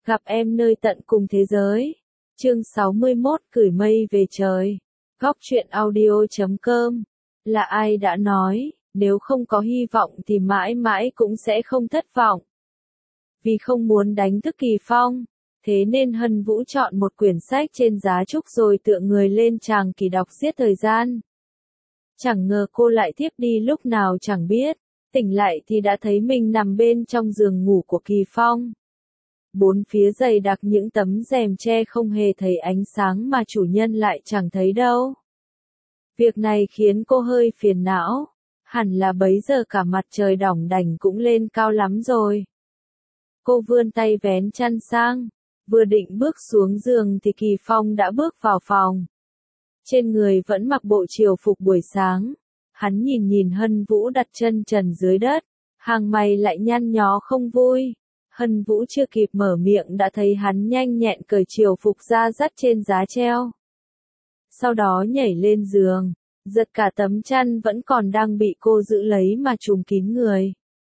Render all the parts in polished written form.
Gặp em nơi tận cùng thế giới. Chương 61 Gửi mây về trời. Góc truyện audio.com. Là ai đã nói, nếu không có hy vọng thì mãi mãi cũng sẽ không thất vọng. Vì không muốn đánh thức Kỳ Phong, thế nên Hân Vũ chọn một quyển sách trên giá trúc rồi tựa người lên tràng kỳ đọc giết thời gian. Chẳng ngờ cô lại thiếp đi lúc nào chẳng biết, tỉnh lại thì đã thấy mình nằm bên trong giường ngủ của Kỳ Phong. Bốn phía dày đặc những tấm rèm che không hề thấy ánh sáng mà chủ nhân lại chẳng thấy đâu. Việc này khiến cô hơi phiền não, hẳn là bấy giờ cả mặt trời đỏng đảnh cũng lên cao lắm rồi. Cô vươn tay vén chăn sang, vừa định bước xuống giường thì Kỳ Phong đã bước vào phòng. Trên người vẫn mặc bộ triều phục buổi sáng, hắn nhìn Hân Vũ đặt chân trần dưới đất, hàng mày lại nhăn nhó không vui. Hân Vũ chưa kịp mở miệng đã thấy hắn nhanh nhẹn cởi triều phục ra dắt trên giá treo. Sau đó nhảy lên giường, giật cả tấm chăn vẫn còn đang bị cô giữ lấy mà trùm kín người.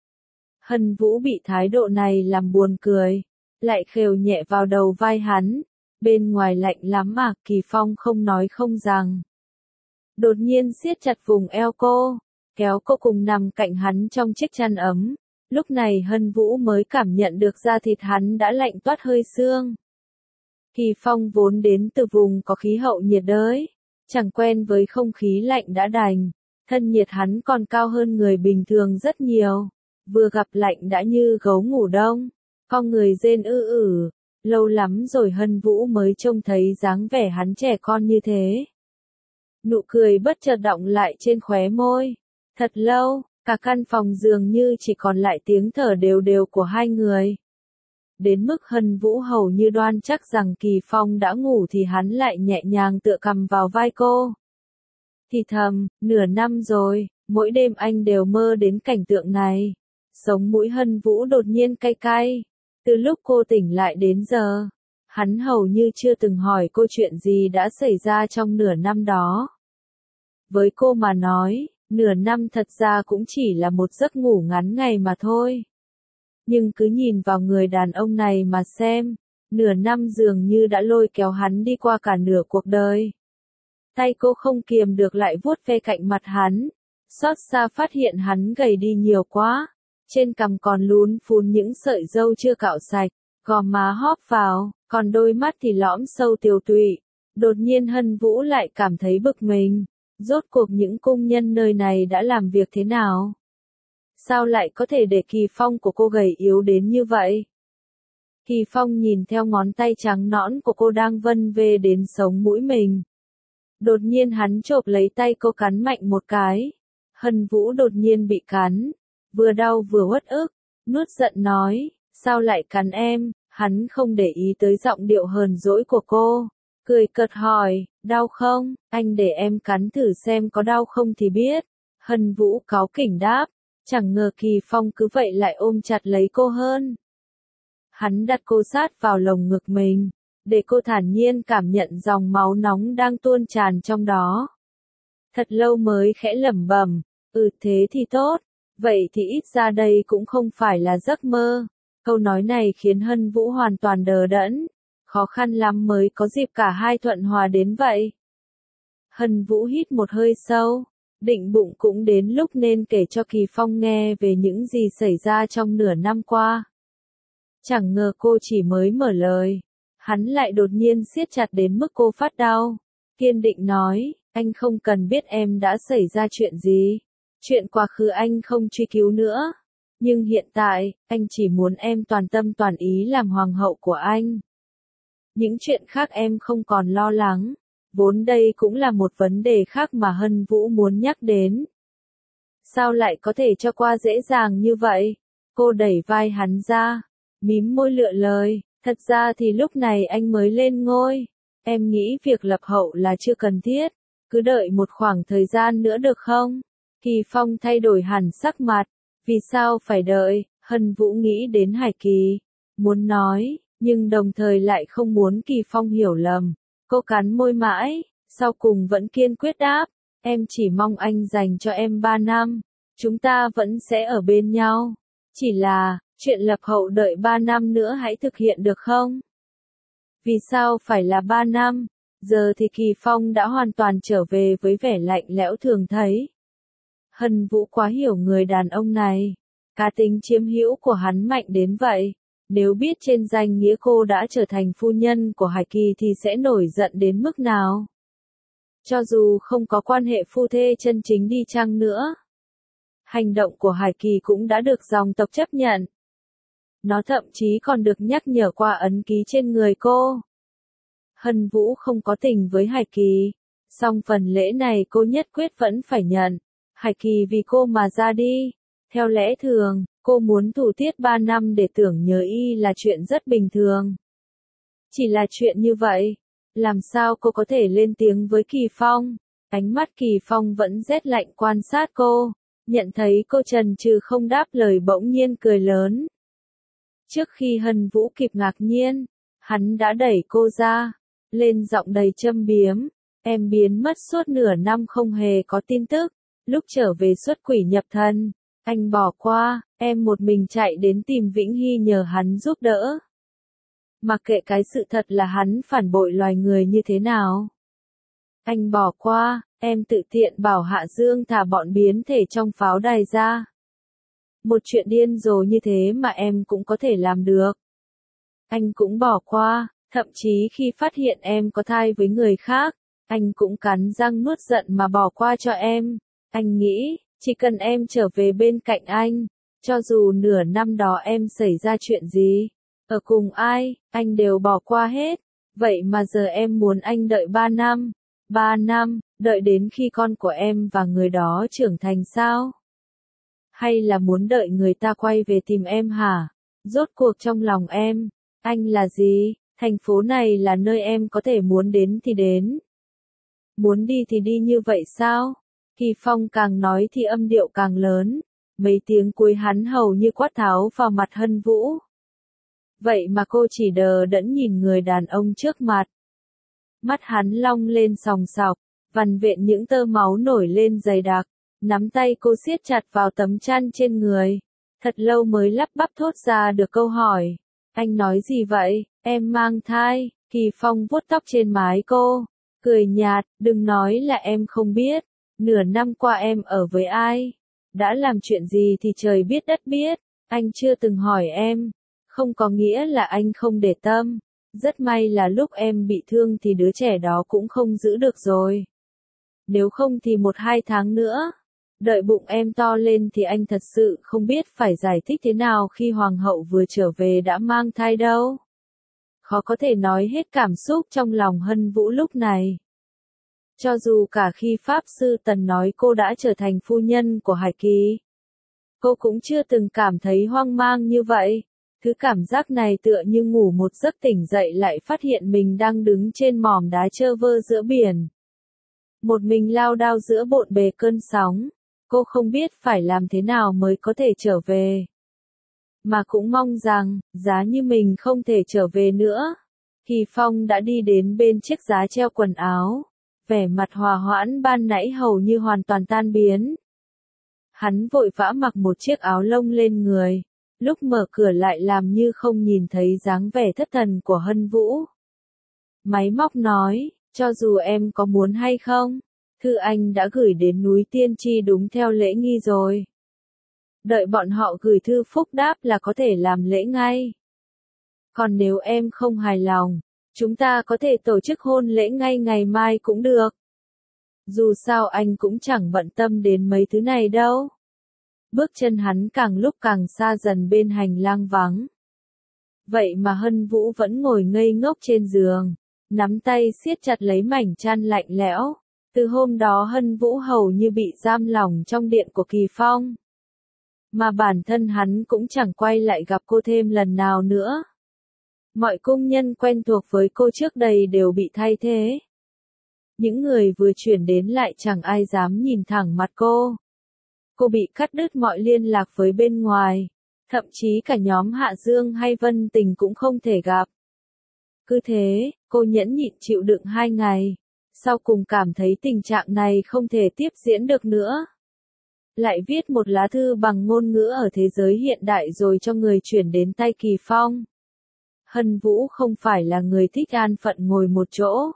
Hân Vũ bị thái độ này làm buồn cười, lại khều nhẹ vào đầu vai hắn, bên ngoài lạnh lắm mà. Kỳ Phong không nói không rằng. Đột nhiên siết chặt vùng eo cô, kéo cô cùng nằm cạnh hắn trong chiếc chăn ấm. Lúc này Hân Vũ mới cảm nhận được da thịt hắn đã lạnh toát hơi xương. Kỳ Phong vốn đến từ vùng có khí hậu nhiệt đới, chẳng quen với không khí lạnh đã đành, thân nhiệt hắn còn cao hơn người bình thường rất nhiều, vừa gặp lạnh đã như gấu ngủ đông, con người rên ư. Lâu lắm rồi Hân Vũ mới trông thấy dáng vẻ hắn trẻ con như thế. Nụ cười bất chợt đọng lại trên khóe môi. Thật lâu, cả căn phòng dường như chỉ còn lại tiếng thở đều đều của hai người. Đến mức Hân Vũ hầu như đoan chắc rằng Kỳ Phong đã ngủ thì hắn lại nhẹ nhàng tựa cằm vào vai cô. Thì thầm, nửa năm rồi, mỗi đêm anh đều mơ đến cảnh tượng này. Sống mũi Hân Vũ đột nhiên cay cay. Từ lúc cô tỉnh lại đến giờ, hắn hầu như chưa từng hỏi cô chuyện gì đã xảy ra trong nửa năm đó. Với cô mà nói, nửa năm thật ra cũng chỉ là một giấc ngủ ngắn ngày mà thôi. Nhưng cứ nhìn vào người đàn ông này mà xem, nửa năm dường như đã lôi kéo hắn đi qua cả nửa cuộc đời. Tay cô không kiềm được lại vuốt ve cạnh mặt hắn, xót xa phát hiện hắn gầy đi nhiều quá. Trên cằm còn lún phún những sợi râu chưa cạo sạch, gò má hóp vào, còn đôi mắt thì lõm sâu tiều tụy. Đột nhiên Hân Vũ lại cảm thấy bực mình. Rốt cuộc những công nhân nơi này đã làm việc thế nào? Sao lại có thể để Kỳ Phong của cô gầy yếu đến như vậy? Kỳ Phong nhìn theo ngón tay trắng nõn của cô đang vân vê đến sống mũi mình. Đột nhiên hắn chộp lấy tay cô cắn mạnh một cái. Hân Vũ đột nhiên bị cắn. Vừa đau vừa uất ức, nuốt giận nói, sao lại cắn em? Hắn không để ý tới giọng điệu hờn dỗi của cô, cười cợt hỏi, đau không? Anh để em cắn thử xem có đau không thì biết. Hân Vũ cáu kỉnh đáp, chẳng ngờ Kỳ Phong cứ vậy lại ôm chặt lấy cô hơn. Hắn đặt cô sát vào lồng ngực mình, để cô thản nhiên cảm nhận dòng máu nóng đang tuôn tràn trong đó. Thật lâu mới khẽ lẩm bẩm, thế thì tốt. Vậy thì ít ra đây cũng không phải là giấc mơ. Câu nói này khiến Hân Vũ hoàn toàn đờ đẫn. Khó khăn lắm mới có dịp cả hai thuận hòa đến vậy. Hân Vũ hít một hơi sâu, định bụng cũng đến lúc nên kể cho Kỳ Phong nghe về những gì xảy ra trong nửa năm qua. Chẳng ngờ cô chỉ mới mở lời, hắn lại đột nhiên siết chặt đến mức cô phát đau. Kiên định nói, anh không cần biết em đã xảy ra chuyện gì. Chuyện quá khứ anh không truy cứu nữa. Nhưng hiện tại, anh chỉ muốn em toàn tâm toàn ý làm hoàng hậu của anh. Những chuyện khác em không còn lo lắng. Vốn đây cũng là một vấn đề khác mà Hân Vũ muốn nhắc đến. Sao lại có thể cho qua dễ dàng như vậy? Cô đẩy vai hắn ra, mím môi lựa lời. Thật ra thì lúc này anh mới lên ngôi. Em nghĩ việc lập hậu là chưa cần thiết. Cứ đợi một khoảng thời gian nữa được không? Kỳ Phong thay đổi hẳn sắc mặt. Vì sao phải đợi? Hân Vũ nghĩ đến Hải Kỳ. Muốn nói, nhưng đồng thời lại không muốn Kỳ Phong hiểu lầm. Cô cắn môi mãi, sau cùng vẫn kiên quyết đáp. Em chỉ mong anh dành cho em 3 năm. Chúng ta vẫn sẽ ở bên nhau. Chỉ là, Chuyện lập hậu đợi 3 năm nữa hãy thực hiện được không? Vì sao phải là 3 năm? Giờ thì Kỳ Phong đã hoàn toàn trở về với vẻ lạnh lẽo thường thấy. Hân Vũ quá hiểu người đàn ông này. Cá tính chiếm hữu của hắn mạnh đến vậy. Nếu biết trên danh nghĩa cô đã trở thành phu nhân của Hải Kỳ thì sẽ nổi giận đến mức nào? Cho dù không có quan hệ phu thê chân chính đi chăng nữa, hành động của Hải Kỳ cũng đã được dòng tộc chấp nhận. Nó thậm chí còn được nhắc nhở qua ấn ký trên người cô. Hân Vũ không có tình với Hải Kỳ, song phần lễ này cô nhất quyết vẫn phải nhận. Hải Kỳ vì cô mà ra đi. Theo lẽ thường, cô muốn thủ tiết 3 năm để tưởng nhớ y là chuyện rất bình thường. Chỉ là chuyện như vậy, làm sao cô có thể lên tiếng với Kỳ Phong? Ánh mắt Kỳ Phong vẫn rét lạnh quan sát cô, nhận thấy cô chần chừ không đáp lời bỗng nhiên cười lớn. Trước khi Hân Vũ kịp ngạc nhiên, hắn đã đẩy cô ra, lên giọng đầy châm biếm, em biến mất suốt nửa năm không hề có tin tức, lúc trở về xuất quỷ nhập thần, anh bỏ qua, em một mình chạy đến tìm Vĩnh Hy nhờ hắn giúp đỡ. Mặc kệ cái sự thật là hắn phản bội loài người như thế nào. Anh bỏ qua, em tự tiện bảo Hạ Dương thả bọn biến thể trong pháo đài ra. Một chuyện điên rồ như thế mà em cũng có thể làm được. Anh cũng bỏ qua, thậm chí khi phát hiện em có thai với người khác, anh cũng cắn răng nuốt giận mà bỏ qua cho em. Anh nghĩ, chỉ cần em trở về bên cạnh anh, cho dù nửa năm đó em xảy ra chuyện gì, ở cùng ai, anh đều bỏ qua hết. Vậy mà giờ em muốn anh đợi 3 năm. 3 năm, đợi đến khi con của em và người đó trưởng thành sao? Hay là muốn đợi người ta quay về tìm em hả? Rốt cuộc trong lòng em, anh là gì? Thành phố này là nơi em có thể muốn đến thì đến. Muốn đi thì đi như vậy sao? Kỳ Phong càng nói thì âm điệu càng lớn. Mấy tiếng cuối hắn hầu như quát tháo vào mặt Hân Vũ. Vậy mà cô chỉ đờ đẫn nhìn người đàn ông trước mặt. Mắt hắn long lên sòng sọc, vằn vện những tơ máu nổi lên dày đặc. Nắm tay cô siết chặt vào tấm chăn trên người. Thật lâu mới lắp bắp thốt ra được câu hỏi. Anh nói gì vậy? Em mang thai. Kỳ Phong vuốt tóc trên mái cô. Cười nhạt, đừng nói là em không biết. Nửa năm qua em ở với ai? Đã làm chuyện gì thì trời biết đất biết. Anh chưa từng hỏi em. Không có nghĩa là anh không để tâm. Rất may là lúc em bị thương thì đứa trẻ đó cũng không giữ được rồi. Nếu không thì 1-2 tháng nữa. Đợi bụng em to lên thì anh thật sự không biết phải giải thích thế nào khi hoàng hậu vừa trở về đã mang thai đâu. Khó có thể nói hết cảm xúc trong lòng Hân Vũ lúc này. Cho dù cả khi Pháp Sư Tần nói cô đã trở thành phu nhân của Hải Kỳ, cô cũng chưa từng cảm thấy hoang mang như vậy. Thứ cảm giác này tựa như ngủ một giấc tỉnh dậy lại phát hiện mình đang đứng trên mỏm đá trơ vơ giữa biển. Một mình lao đao giữa bộn bề cơn sóng. Cô không biết phải làm thế nào mới có thể trở về. Mà cũng mong rằng, giá như mình không thể trở về nữa. Kỳ Phong đã đi đến bên chiếc giá treo quần áo. Vẻ mặt hòa hoãn ban nãy hầu như hoàn toàn tan biến. Hắn vội vã mặc một chiếc áo lông lên người. Lúc mở cửa lại làm như không nhìn thấy dáng vẻ thất thần của Hân Vũ. Máy móc nói, cho dù em có muốn hay không, thư anh đã gửi đến núi Tiên Tri đúng theo lễ nghi rồi. Đợi bọn họ gửi thư phúc đáp là có thể làm lễ ngay. Còn nếu em không hài lòng, chúng ta có thể tổ chức hôn lễ ngay ngày mai cũng được. Dù sao anh cũng chẳng bận tâm đến mấy thứ này đâu. Bước chân hắn càng lúc càng xa dần bên hành lang vắng. Vậy mà Hân Vũ vẫn ngồi ngây ngốc trên giường, nắm tay siết chặt lấy mảnh chăn lạnh lẽo. Từ hôm đó Hân Vũ hầu như bị giam lỏng trong điện của Kỳ Phong. Mà bản thân hắn cũng chẳng quay lại gặp cô thêm lần nào nữa. Mọi công nhân quen thuộc với cô trước đây đều bị thay thế. Những người vừa chuyển đến lại chẳng ai dám nhìn thẳng mặt cô. Cô bị cắt đứt mọi liên lạc với bên ngoài. Thậm chí cả nhóm Hạ Dương hay Vân Tình cũng không thể gặp. Cứ thế, cô nhẫn nhịn chịu đựng 2 ngày. Sau cùng cảm thấy tình trạng này không thể tiếp diễn được nữa. lại viết một lá thư bằng ngôn ngữ ở thế giới hiện đại rồi cho người chuyển đến tay Kỳ Phong. Hân Vũ không phải là người thích an phận ngồi một chỗ.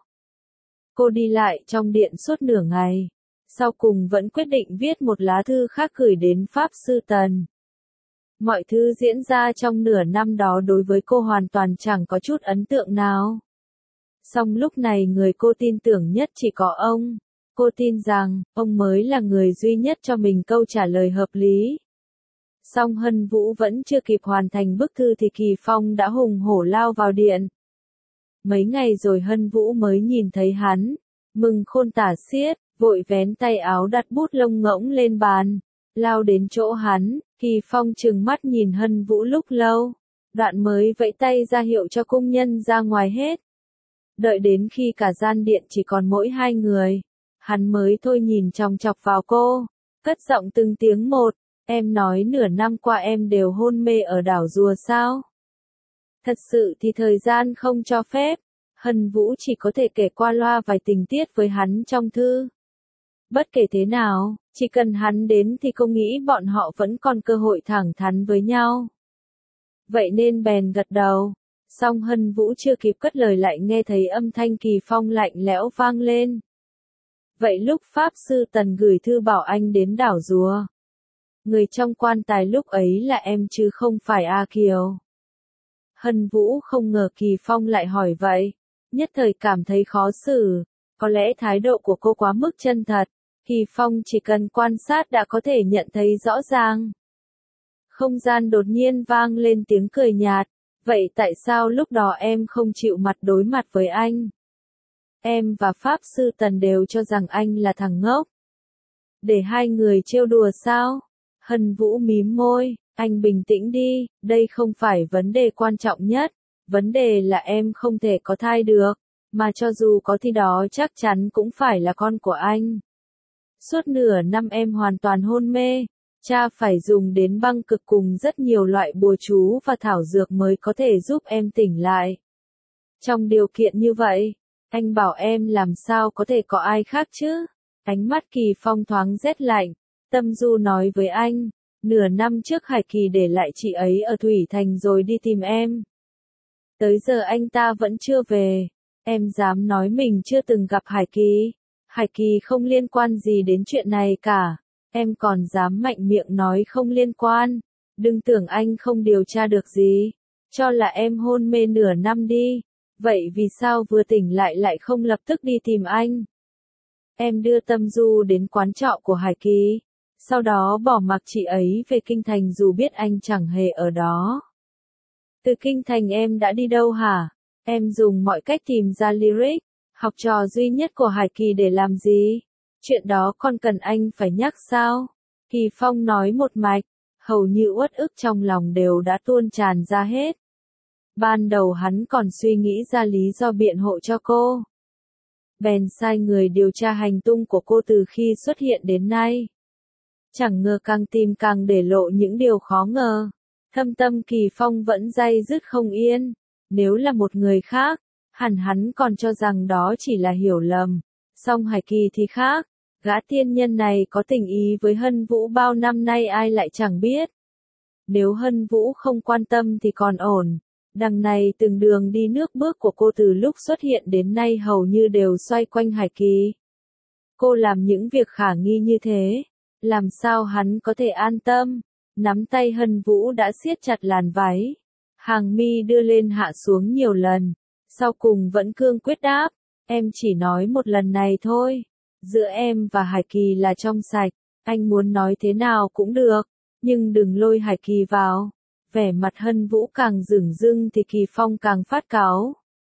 Cô đi lại trong điện suốt nửa ngày, sau cùng vẫn quyết định viết một lá thư khác gửi đến Pháp Sư Tần. Mọi thứ diễn ra trong nửa năm đó đối với cô hoàn toàn chẳng có chút ấn tượng nào. Song lúc này người cô tin tưởng nhất chỉ có ông. Cô tin rằng, ông mới là người duy nhất cho mình câu trả lời hợp lý. Song Hân Vũ vẫn chưa kịp hoàn thành bức thư thì Kỳ Phong đã hùng hổ lao vào điện. Mấy ngày rồi Hân Vũ mới nhìn thấy hắn, mừng khôn tả xiết, vội vén tay áo đặt bút lông ngỗng lên bàn, lao đến chỗ hắn. Kỳ Phong trừng mắt nhìn Hân Vũ lúc lâu, đoạn mới vẫy tay ra hiệu cho cung nhân ra ngoài hết. Đợi đến khi cả gian điện chỉ còn mỗi hai người, hắn mới thôi nhìn chòng chọc vào cô, cất giọng từng tiếng một, em nói nửa năm qua em đều hôn mê ở đảo Rùa sao? Thật sự thì thời gian không cho phép, Hân Vũ chỉ có thể kể qua loa vài tình tiết với hắn trong thư. Bất kể thế nào, chỉ cần hắn đến thì cô nghĩ bọn họ vẫn còn cơ hội thẳng thắn với nhau. Vậy nên bèn gật đầu. Song Hân Vũ chưa kịp cất lời lại nghe thấy âm thanh Kỳ Phong lạnh lẽo vang lên. Vậy lúc Pháp Sư Tần gửi thư bảo anh đến đảo Rùa, người trong quan tài lúc ấy là em chứ không phải A Kiều. Hân Vũ không ngờ Kỳ Phong lại hỏi vậy, nhất thời cảm thấy khó xử, có lẽ thái độ của cô quá mức chân thật, Kỳ Phong chỉ cần quan sát đã có thể nhận thấy rõ ràng. Không gian đột nhiên vang lên tiếng cười nhạt. Vậy tại sao lúc đó em không chịu mặt đối mặt với anh? Em và Pháp Sư Tần đều cho rằng anh là thằng ngốc. Để hai người trêu đùa sao? Hân Vũ mím môi, anh bình tĩnh đi, đây không phải vấn đề quan trọng nhất. Vấn đề là em không thể có thai được, mà cho dù có thì đó chắc chắn cũng phải là con của anh. Suốt nửa năm em hoàn toàn hôn mê. Cha phải dùng đến băng cực cùng rất nhiều loại bùa chú và thảo dược mới có thể giúp em tỉnh lại. Trong điều kiện như vậy, anh bảo em làm sao có thể có ai khác chứ? Ánh mắt Kỳ Phong thoáng rét lạnh, Tâm Du nói với anh, nửa năm trước Hải Kỳ để lại chị ấy ở Thủy Thành rồi đi tìm em. Tới giờ anh ta vẫn chưa về, em dám nói mình chưa từng gặp Hải Kỳ. Hải Kỳ không liên quan gì đến chuyện này cả. Em còn dám mạnh miệng nói không liên quan, đừng tưởng anh không điều tra được gì, cho là em hôn mê nửa năm đi, vậy vì sao vừa tỉnh lại không lập tức đi tìm anh? Em đưa Tâm Du đến quán trọ của Hải Kỳ, sau đó bỏ mặc chị ấy về Kinh Thành dù biết anh chẳng hề ở đó. Từ Kinh Thành em đã đi đâu hả? Em dùng mọi cách tìm ra lyric, học trò duy nhất của Hải Kỳ để làm gì? Chuyện đó còn cần anh phải nhắc sao? Kỳ Phong nói một mạch, hầu như uất ức trong lòng đều đã tuôn tràn ra hết. Ban đầu hắn còn suy nghĩ ra lý do biện hộ cho cô. Bèn sai người điều tra hành tung của cô từ khi xuất hiện đến nay. Chẳng ngờ càng tìm càng để lộ những điều khó ngờ. Thâm tâm Kỳ Phong vẫn day dứt không yên. Nếu là một người khác, hẳn hắn còn cho rằng đó chỉ là hiểu lầm. Song Hải Kỳ thì khác, gã tiên nhân này có tình ý với Hân Vũ bao năm nay ai lại chẳng biết. Nếu Hân Vũ không quan tâm thì còn ổn, đằng này từng đường đi nước bước của cô từ lúc xuất hiện đến nay hầu như đều xoay quanh Hải Kỳ. Cô làm những việc khả nghi như thế, làm sao hắn có thể an tâm? Nắm tay Hân Vũ đã siết chặt làn váy, hàng mi đưa lên hạ xuống nhiều lần, sau cùng vẫn cương quyết đáp. Em chỉ nói một lần này thôi. Giữa em và Hải Kỳ là trong sạch, anh muốn nói thế nào cũng được, nhưng đừng lôi Hải Kỳ vào. Vẻ mặt Hân Vũ càng dửng dưng thì Kỳ Phong càng phát cáu.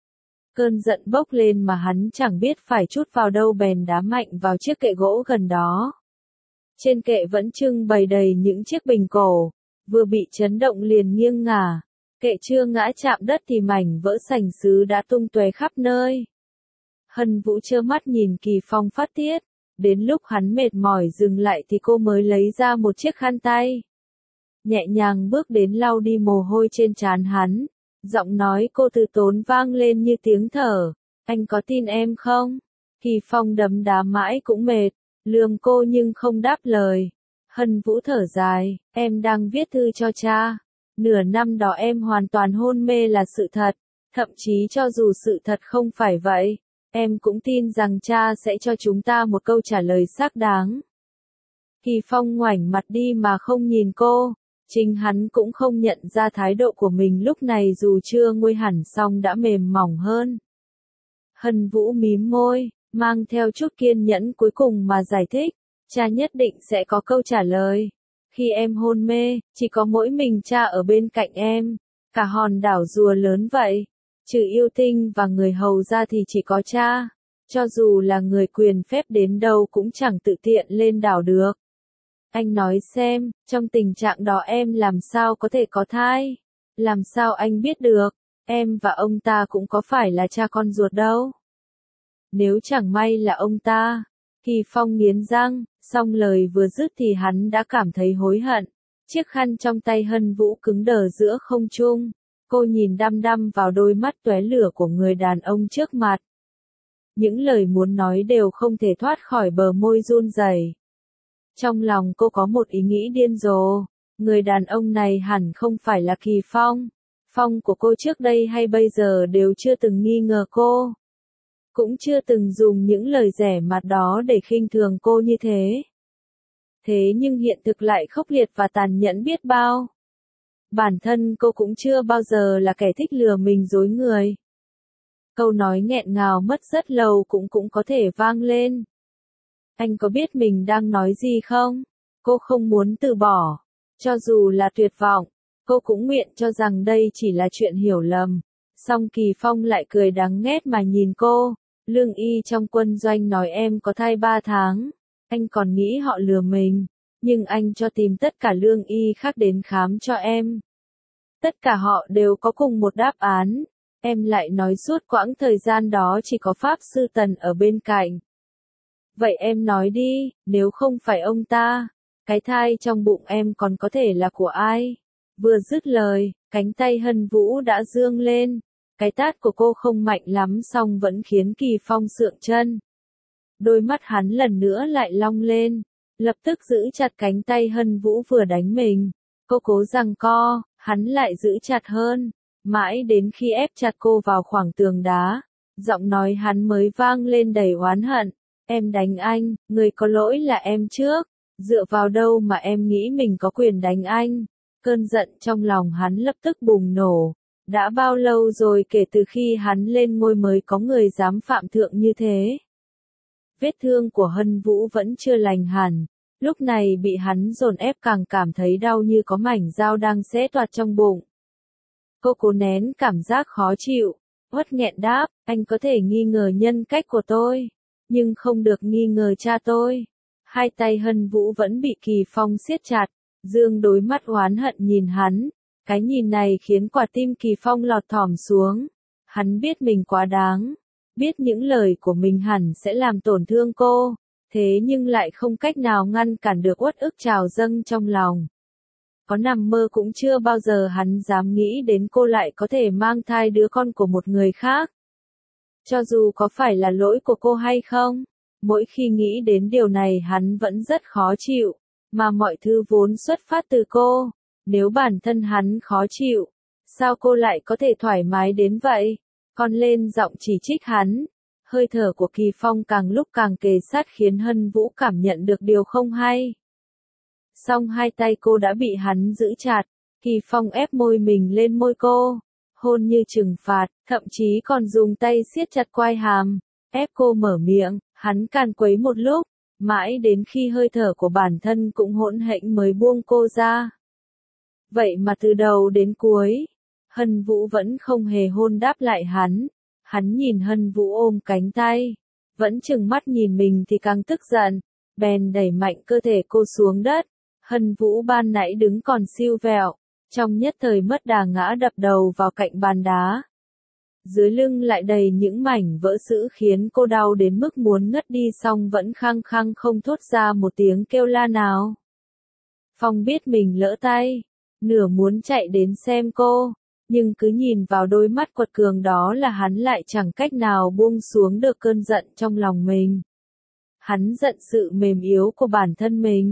Cơn giận bốc lên mà hắn chẳng biết phải trút vào đâu bèn đá mạnh vào chiếc kệ gỗ gần đó. Trên kệ vẫn trưng bày đầy những chiếc bình cổ, vừa bị chấn động liền nghiêng ngả. Kệ chưa ngã chạm đất thì mảnh vỡ sành sứ đã tung tóe khắp nơi. Hân Vũ trơ mắt nhìn Kỳ Phong phát tiết, đến lúc hắn mệt mỏi dừng lại thì cô mới lấy ra một chiếc khăn tay. Nhẹ nhàng bước đến lau đi mồ hôi trên trán hắn, giọng nói cô từ tốn vang lên như tiếng thở, anh có tin em không? Kỳ Phong đấm đá mãi cũng mệt, lườm cô nhưng không đáp lời. Hân Vũ thở dài, em đang viết thư cho cha. Nửa năm đó em hoàn toàn hôn mê là sự thật. Thậm chí cho dù sự thật không phải vậy, em cũng tin rằng cha sẽ cho chúng ta một câu trả lời xác đáng. Kỳ Phong ngoảnh mặt đi mà không nhìn cô. Chính hắn cũng không nhận ra thái độ của mình lúc này dù chưa nguôi hẳn xong đã mềm mỏng hơn. Hân Vũ mím môi, mang theo chút kiên nhẫn cuối cùng mà giải thích, cha nhất định sẽ có câu trả lời. Khi em hôn mê, chỉ có mỗi mình cha ở bên cạnh em, cả hòn đảo rùa lớn vậy. Trừ yêu tinh và người hầu ra thì chỉ có cha. Cho dù là người quyền phép đến đâu cũng chẳng tự tiện lên đảo được. Anh nói xem, trong tình trạng đó em làm sao có thể có thai? Làm sao anh biết được? Em và ông ta cũng có phải là cha con ruột đâu. Nếu chẳng may là ông ta. Kỳ Phong nghiến răng, xong lời vừa dứt thì hắn đã cảm thấy hối hận. Chiếc khăn trong tay Hân Vũ cứng đờ giữa không trung. Cô nhìn đăm đăm vào đôi mắt tóe lửa của người đàn ông trước mặt. Những lời muốn nói đều không thể thoát khỏi bờ môi run rẩy. Trong lòng cô có một ý nghĩ điên rồ. Người đàn ông này hẳn không phải là Kỳ Phong. Phong của cô trước đây hay bây giờ đều chưa từng nghi ngờ cô. Cũng chưa từng dùng những lời rẻ mạt đó để khinh thường cô như thế. Thế nhưng hiện thực lại khốc liệt và tàn nhẫn biết bao. Bản thân cô cũng chưa bao giờ là kẻ thích lừa mình dối người. Câu nói nghẹn ngào mất rất lâu cũng có thể vang lên. Anh có biết mình đang nói gì không? Cô không muốn từ bỏ. Cho dù là tuyệt vọng, cô cũng nguyện cho rằng đây chỉ là chuyện hiểu lầm. Song Kỳ Phong lại cười đắng nghét mà nhìn cô. Lương y trong quân doanh nói em có thai 3 tháng. Anh còn nghĩ họ lừa mình. Nhưng anh cho tìm tất cả lương y khác đến khám cho em. Tất cả họ đều có cùng một đáp án. Em lại nói suốt quãng thời gian đó chỉ có Pháp Sư Tần ở bên cạnh. Vậy em nói đi, nếu không phải ông ta, cái thai trong bụng em còn có thể là của ai? Vừa dứt lời, cánh tay Hân Vũ đã giương lên. Cái tát của cô không mạnh lắm song vẫn khiến Kỳ Phong sượng chân. Đôi mắt hắn lần nữa lại long lên, lập tức giữ chặt cánh tay Hân Vũ vừa đánh mình. Cô cố giằng co, hắn lại giữ chặt hơn, mãi đến khi ép chặt cô vào khoảng tường đá. Giọng nói hắn mới vang lên đầy oán hận. Em đánh anh, người có lỗi là em trước. Dựa vào đâu mà em nghĩ mình có quyền đánh anh? Cơn giận trong lòng hắn lập tức bùng nổ. Đã bao lâu rồi kể từ khi hắn lên ngôi mới có người dám phạm thượng như thế? Vết thương của Hân Vũ vẫn chưa lành hẳn. Lúc này bị hắn dồn ép càng cảm thấy đau như có mảnh dao đang xé toạc trong bụng. Cô cố nén cảm giác khó chịu. Uất nghẹn đáp, anh có thể nghi ngờ nhân cách của tôi. Nhưng không được nghi ngờ cha tôi. Hai tay Hân Vũ vẫn bị Kỳ Phong siết chặt. Dương đôi mắt oán hận nhìn hắn. Cái nhìn này khiến quả tim Kỳ Phong lọt thỏm xuống. Hắn biết mình quá đáng. Biết những lời của mình hẳn sẽ làm tổn thương cô. Thế nhưng lại không cách nào ngăn cản được uất ức trào dâng trong lòng. Có nằm mơ cũng chưa bao giờ hắn dám nghĩ đến cô lại có thể mang thai đứa con của một người khác. Cho dù có phải là lỗi của cô hay không, mỗi khi nghĩ đến điều này hắn vẫn rất khó chịu, mà mọi thứ vốn xuất phát từ cô. Nếu bản thân hắn khó chịu, sao cô lại có thể thoải mái đến vậy? Còn lên giọng chỉ trích hắn. Hơi thở của Kỳ Phong càng lúc càng kề sát khiến Hân Vũ cảm nhận được điều không hay. Song hai tay cô đã bị hắn giữ chặt. Kỳ Phong ép môi mình lên môi cô, hôn như trừng phạt, thậm chí còn dùng tay siết chặt quai hàm, ép cô mở miệng. Hắn càn quấy một lúc, mãi đến khi hơi thở của bản thân cũng hỗn hển mới buông cô ra. Vậy mà từ đầu đến cuối, Hân Vũ vẫn không hề hôn đáp lại hắn. Hắn nhìn Hân Vũ ôm cánh tay, vẫn trừng mắt nhìn mình thì càng tức giận, bèn đẩy mạnh cơ thể cô xuống đất. Hân Vũ ban nãy đứng còn siêu vẹo, trong nhất thời mất đà ngã đập đầu vào cạnh bàn đá. Dưới lưng lại đầy những mảnh vỡ sữa khiến cô đau đến mức muốn ngất đi song vẫn khăng khăng không thốt ra một tiếng kêu la nào. Phong biết mình lỡ tay, nửa muốn chạy đến xem cô, nhưng cứ nhìn vào đôi mắt quật cường đó là hắn lại chẳng cách nào buông xuống được cơn giận trong lòng mình. Hắn giận sự mềm yếu của bản thân mình,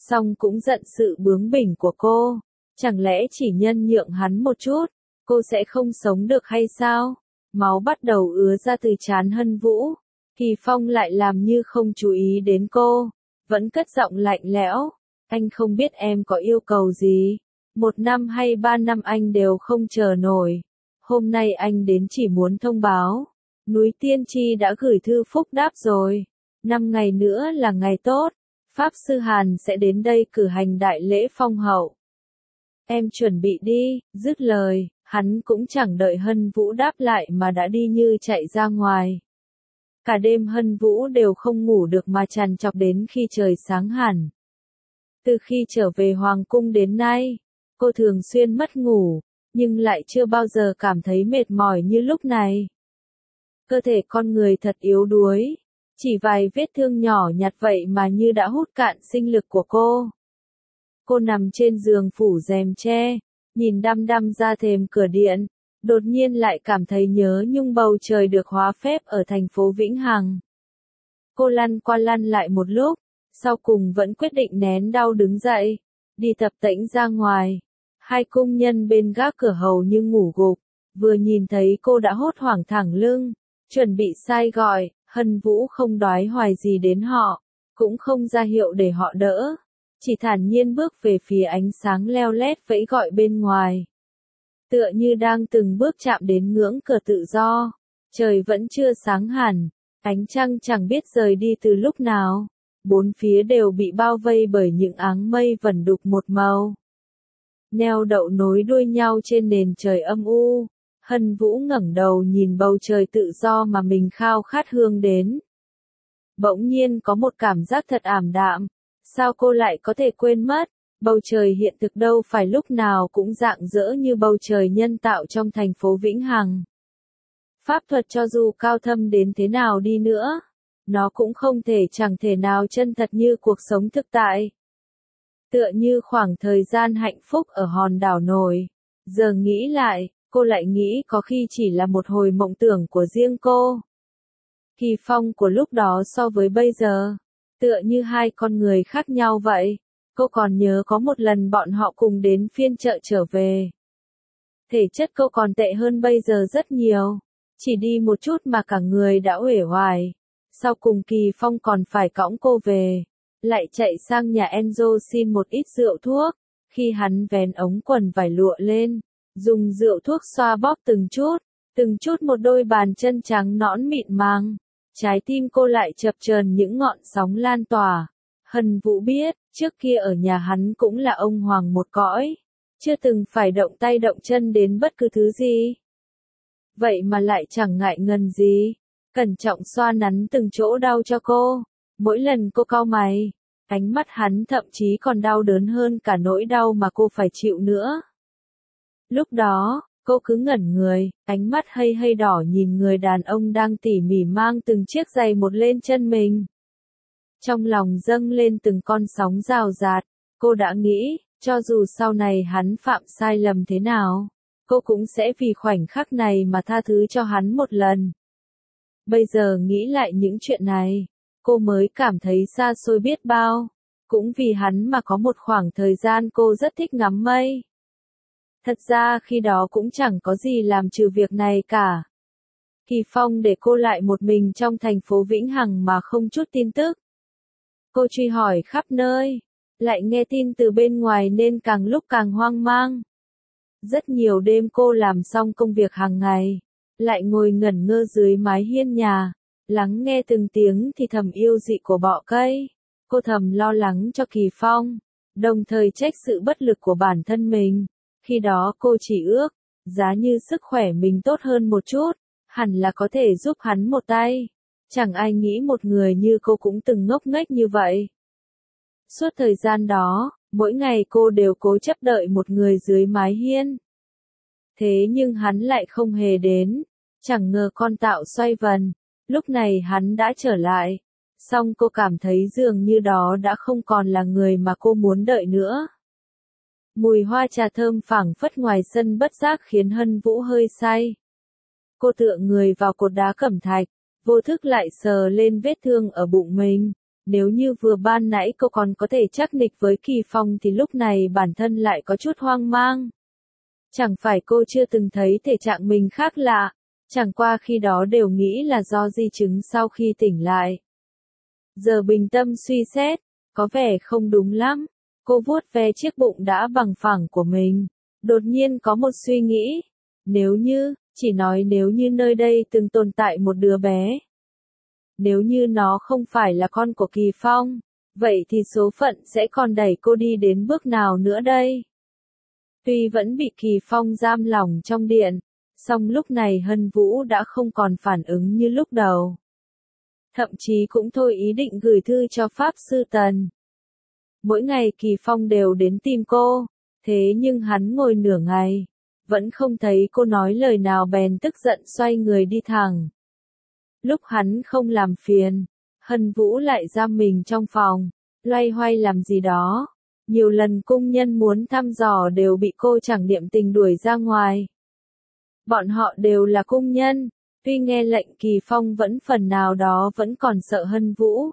Song cũng giận sự bướng bỉnh của cô. Chẳng lẽ chỉ nhân nhượng hắn một chút, cô sẽ không sống được hay sao? Máu bắt đầu ứa ra từ trán Hân Vũ. Kỳ Phong lại làm như không chú ý đến cô, vẫn cất giọng lạnh lẽo. Anh không biết em có yêu cầu gì. 1 năm hay 3 năm anh đều không chờ nổi. Hôm nay anh đến chỉ muốn thông báo. Núi Tiên Tri đã gửi thư phúc đáp rồi. 5 ngày nữa là ngày tốt. Pháp Sư Hàn sẽ đến đây cử hành đại lễ phong hậu. Em chuẩn bị đi, dứt lời, hắn cũng chẳng đợi Hân Vũ đáp lại mà đã đi như chạy ra ngoài. Cả đêm Hân Vũ đều không ngủ được mà trằn trọc đến khi trời sáng hẳn. Từ khi trở về Hoàng cung đến nay, cô thường xuyên mất ngủ, nhưng lại chưa bao giờ cảm thấy mệt mỏi như lúc này. Cơ thể con người thật yếu đuối, chỉ vài vết thương nhỏ nhặt vậy mà như đã hút cạn sinh lực của cô. Cô nằm trên giường phủ rèm tre, nhìn đăm đăm ra thềm cửa điện, đột nhiên lại cảm thấy nhớ nhung bầu trời được hóa phép ở thành phố Vĩnh Hằng. Cô lăn qua lăn lại một lúc, sau cùng vẫn quyết định nén đau đứng dậy, đi tập tễnh ra ngoài. Hai cung nhân bên gác cửa hầu như ngủ gục, vừa nhìn thấy cô đã hốt hoảng thẳng lưng, chuẩn bị sai gọi. Hân Vũ không đoái hoài gì đến họ, cũng không ra hiệu để họ đỡ, chỉ thản nhiên bước về phía ánh sáng leo lét vẫy gọi bên ngoài. Tựa như đang từng bước chạm đến ngưỡng cửa tự do, trời vẫn chưa sáng hẳn, ánh trăng chẳng biết rời đi từ lúc nào, bốn phía đều bị bao vây bởi những áng mây vẩn đục một màu. Neo đậu nối đuôi nhau trên nền trời âm u. Hân Vũ ngẩng đầu nhìn bầu trời tự do mà mình khao khát hướng đến. Bỗng nhiên có một cảm giác thật ảm đạm, sao cô lại có thể quên mất, bầu trời hiện thực đâu phải lúc nào cũng rạng rỡ như bầu trời nhân tạo trong thành phố Vĩnh Hằng. Pháp thuật cho dù cao thâm đến thế nào đi nữa, nó cũng không thể chẳng thể nào chân thật như cuộc sống thực tại. Tựa như khoảng thời gian hạnh phúc ở hòn đảo nổi, giờ nghĩ lại, cô lại nghĩ có khi chỉ là một hồi mộng tưởng của riêng cô. Kỳ Phong của lúc đó so với bây giờ, tựa như hai con người khác nhau vậy. Cô còn nhớ có một lần bọn họ cùng đến phiên chợ trở về. Thể chất cô còn tệ hơn bây giờ rất nhiều, chỉ đi một chút mà cả người đã uể oải. Sau cùng Kỳ Phong còn phải cõng cô về, lại chạy sang nhà Enzo xin một ít rượu thuốc. Khi hắn vén ống quần vải lụa lên, dùng rượu thuốc xoa bóp từng chút một đôi bàn chân trắng nõn mịn màng. Trái tim cô lại chập chờn những ngọn sóng lan tỏa. Hân Vũ biết, trước kia ở nhà hắn cũng là ông hoàng một cõi, chưa từng phải động tay động chân đến bất cứ thứ gì. Vậy mà lại chẳng ngại ngần gì, cẩn trọng xoa nắn từng chỗ đau cho cô. Mỗi lần cô cau mày, ánh mắt hắn thậm chí còn đau đớn hơn cả nỗi đau mà cô phải chịu nữa. Lúc đó, cô cứ ngẩn người, ánh mắt hay đỏ nhìn người đàn ông đang tỉ mỉ mang từng chiếc giày một lên chân mình. Trong lòng dâng lên từng con sóng rào rạt, cô đã nghĩ, cho dù sau này hắn phạm sai lầm thế nào, cô cũng sẽ vì khoảnh khắc này mà tha thứ cho hắn một lần. Bây giờ nghĩ lại những chuyện này, cô mới cảm thấy xa xôi biết bao, cũng vì hắn mà có một khoảng thời gian cô rất thích ngắm mây. Thật ra khi đó cũng chẳng có gì làm trừ việc này cả. Kỳ Phong để cô lại một mình trong thành phố Vĩnh Hằng mà không chút tin tức. Cô truy hỏi khắp nơi, lại nghe tin từ bên ngoài nên càng lúc càng hoang mang. Rất nhiều đêm cô làm xong công việc hàng ngày, lại ngồi ngẩn ngơ dưới mái hiên nhà, lắng nghe từng tiếng thì thầm yêu dị của bọ cây. Cô thầm lo lắng cho Kỳ Phong, đồng thời trách sự bất lực của bản thân mình. Khi đó cô chỉ ước, giá như sức khỏe mình tốt hơn một chút, hẳn là có thể giúp hắn một tay. Chẳng ai nghĩ một người như cô cũng từng ngốc nghếch như vậy. Suốt thời gian đó, mỗi ngày cô đều cố chấp đợi một người dưới mái hiên. Thế nhưng hắn lại không hề đến, chẳng ngờ con tạo xoay vần, lúc này hắn đã trở lại. Song cô cảm thấy dường như đó đã không còn là người mà cô muốn đợi nữa. Mùi hoa trà thơm phảng phất ngoài sân bất giác khiến Hân Vũ hơi say. Cô tựa người vào cột đá cẩm thạch, vô thức lại sờ lên vết thương ở bụng mình. Nếu như vừa ban nãy cô còn có thể chắc nịch với Kỳ Phong thì lúc này bản thân lại có chút hoang mang. Chẳng phải cô chưa từng thấy thể trạng mình khác lạ, chẳng qua khi đó đều nghĩ là do di chứng sau khi tỉnh lại. Giờ bình tâm suy xét, có vẻ không đúng lắm. Cô vuốt ve chiếc bụng đã bằng phẳng của mình. Đột nhiên có một suy nghĩ. Nếu như, chỉ nói nếu như nơi đây từng tồn tại một đứa bé. Nếu như nó không phải là con của Kỳ Phong, vậy thì số phận sẽ còn đẩy cô đi đến bước nào nữa đây? Tuy vẫn bị Kỳ Phong giam lỏng trong điện, song lúc này Hân Vũ đã không còn phản ứng như lúc đầu. Thậm chí cũng thôi ý định gửi thư cho Pháp Sư Tần. Mỗi ngày Kỳ Phong đều đến tìm cô, thế nhưng hắn ngồi nửa ngày, vẫn không thấy cô nói lời nào bèn tức giận xoay người đi thẳng. Lúc hắn không làm phiền, Hân Vũ lại giam mình trong phòng, loay hoay làm gì đó. Nhiều lần cung nhân muốn thăm dò đều bị cô chẳng niệm tình đuổi ra ngoài. Bọn họ đều là cung nhân, tuy nghe lệnh Kỳ Phong vẫn phần nào đó vẫn còn sợ Hân Vũ.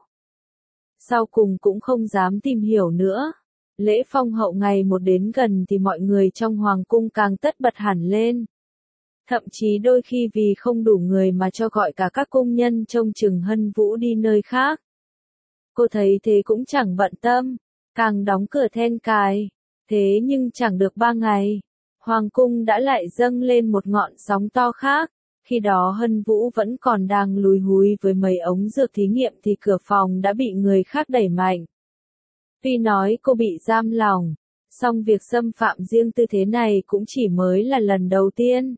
Sau cùng cũng không dám tìm hiểu nữa. Lễ phong hậu ngày một đến gần thì mọi người trong hoàng cung càng tất bật hẳn lên. Thậm chí đôi khi vì không đủ người mà cho gọi cả các cung nhân trông chừng Hân Vũ đi nơi khác. Cô thấy thế cũng chẳng bận tâm, càng đóng cửa then cài. Thế nhưng chẳng được 3 ngày, hoàng cung đã lại dâng lên một ngọn sóng to khác. Khi đó Hân Vũ vẫn còn đang lúi húi với mấy ống dược thí nghiệm thì cửa phòng đã bị người khác đẩy mạnh. Tuy nói cô bị giam lỏng, song việc xâm phạm riêng tư thế này cũng chỉ mới là lần đầu tiên.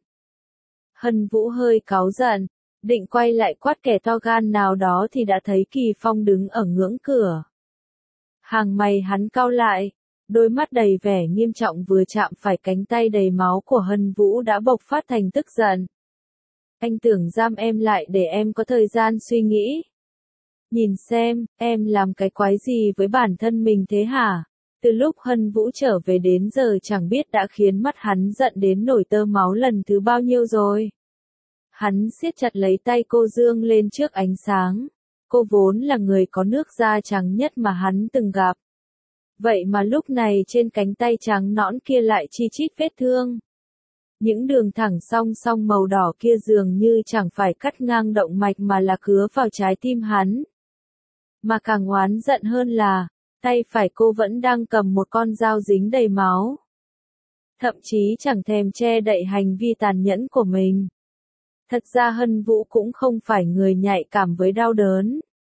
Hân Vũ hơi cáu giận, định quay lại quát kẻ to gan nào đó thì đã thấy Kỳ Phong đứng ở ngưỡng cửa. Hàng mày hắn cau lại, đôi mắt đầy vẻ nghiêm trọng vừa chạm phải cánh tay đầy máu của Hân Vũ đã bộc phát thành tức giận. Anh tưởng giam em lại để em có thời gian suy nghĩ. Nhìn xem, em làm cái quái gì với bản thân mình thế hả? Từ lúc Hân Vũ trở về đến giờ chẳng biết đã khiến mắt hắn giận đến nổi tơ máu lần thứ bao nhiêu rồi. Hắn siết chặt lấy tay cô dương lên trước ánh sáng. Cô vốn là người có nước da trắng nhất mà hắn từng gặp. Vậy mà lúc này trên cánh tay trắng nõn kia lại chi chít vết thương. Những đường thẳng song song màu đỏ kia dường như chẳng phải cắt ngang động mạch mà là cứa vào trái tim hắn. Mà càng oán giận hơn là, tay phải cô vẫn đang cầm một con dao dính đầy máu. Thậm chí chẳng thèm che đậy hành vi tàn nhẫn của mình. Thật ra Hân Vũ cũng không phải người nhạy cảm với đau đớn.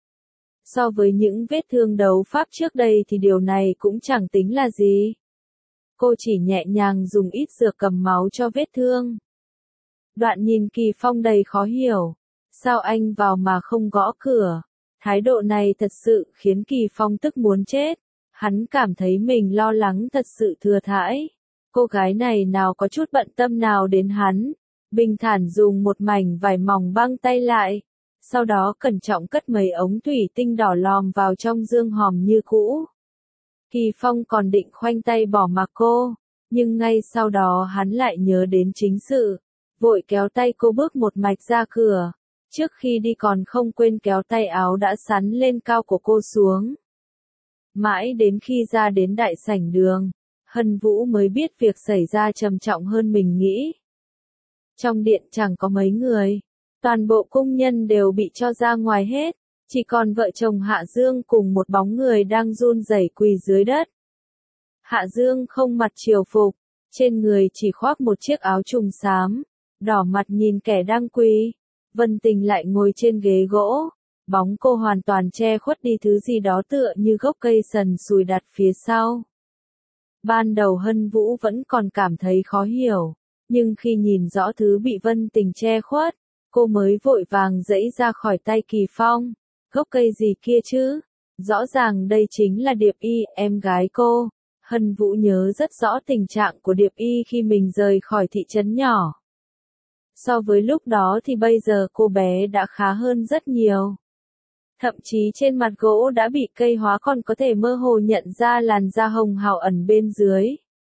So với những vết thương đấu pháp trước đây thì điều này cũng chẳng tính là gì. Cô chỉ nhẹ nhàng dùng ít dược cầm máu cho vết thương. Đoạn nhìn Kỳ Phong đầy khó hiểu. Sao anh vào mà không gõ cửa? Thái độ này thật sự khiến Kỳ Phong tức muốn chết. Hắn cảm thấy mình lo lắng thật sự thừa thãi. Cô gái này nào có chút bận tâm nào đến hắn. Bình thản dùng một mảnh vải mỏng băng tay lại. Sau đó cẩn trọng cất mấy ống thủy tinh đỏ lòm vào trong dương hòm như cũ. Kỳ Phong còn định khoanh tay bỏ mặc cô, nhưng ngay sau đó hắn lại nhớ đến chính sự, vội kéo tay cô bước một mạch ra cửa, trước khi đi còn không quên kéo tay áo đã sắn lên cao của cô xuống. Mãi đến khi ra đến đại sảnh đường, Hân Vũ mới biết việc xảy ra trầm trọng hơn mình nghĩ. Trong điện chẳng có mấy người, toàn bộ cung nhân đều bị cho ra ngoài hết. Chỉ còn vợ chồng Hạ Dương cùng một bóng người đang run rẩy quỳ dưới đất. Hạ Dương không mặc triều phục, trên người chỉ khoác một chiếc áo trùng xám, đỏ mặt nhìn kẻ đang quỳ. Vân Tình lại ngồi trên ghế gỗ, bóng cô hoàn toàn che khuất đi thứ gì đó tựa như gốc cây sần sùi đặt phía sau. Ban đầu Hân Vũ vẫn còn cảm thấy khó hiểu, nhưng khi nhìn rõ thứ bị Vân Tình che khuất, cô mới vội vàng giãy ra khỏi tay Kỳ Phong. Gốc cây gì kia chứ? Rõ ràng đây chính là Điệp Y, em gái cô. Hân Vũ nhớ rất rõ tình trạng của Điệp Y khi mình rời khỏi thị trấn nhỏ. So với lúc đó thì bây giờ cô bé đã khá hơn rất nhiều. Thậm chí trên mặt gỗ đã bị cây hóa còn có thể mơ hồ nhận ra làn da hồng hào ẩn bên dưới.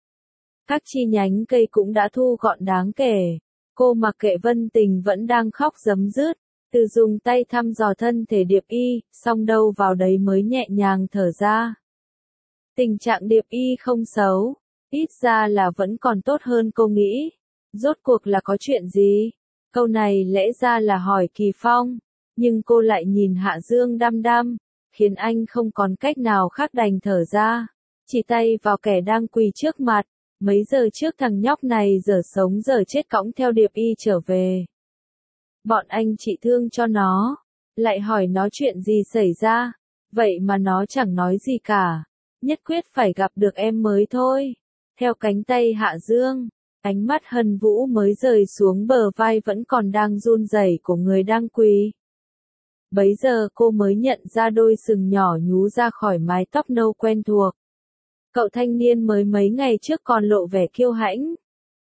Các chi nhánh cây cũng đã thu gọn đáng kể. Cô mặc kệ Vân Tình vẫn đang khóc rấm rứt. Từ dùng tay thăm dò thân thể Điệp Y, xong đâu vào đấy mới nhẹ nhàng thở ra. Tình trạng Điệp Y không xấu, ít ra là vẫn còn tốt hơn cô nghĩ. Rốt cuộc là có chuyện gì? Câu này lẽ ra là hỏi Kỳ Phong, nhưng cô lại nhìn Hạ Dương đăm đăm, khiến anh không còn cách nào khác đành thở ra, chỉ tay vào kẻ đang quỳ trước mặt. Mấy giờ trước thằng nhóc này dở sống dở chết cõng theo Điệp Y trở về. Bọn anh trị thương cho nó, lại hỏi nó chuyện gì xảy ra, vậy mà nó chẳng nói gì cả. Nhất quyết phải gặp được em mới thôi. Theo cánh tay Hạ Dương, ánh mắt Hân Vũ mới rời xuống bờ vai vẫn còn đang run rẩy của người đang quỳ. Bấy giờ cô mới nhận ra đôi sừng nhỏ nhú ra khỏi mái tóc nâu quen thuộc. Cậu thanh niên mới mấy ngày trước còn lộ vẻ kiêu hãnh.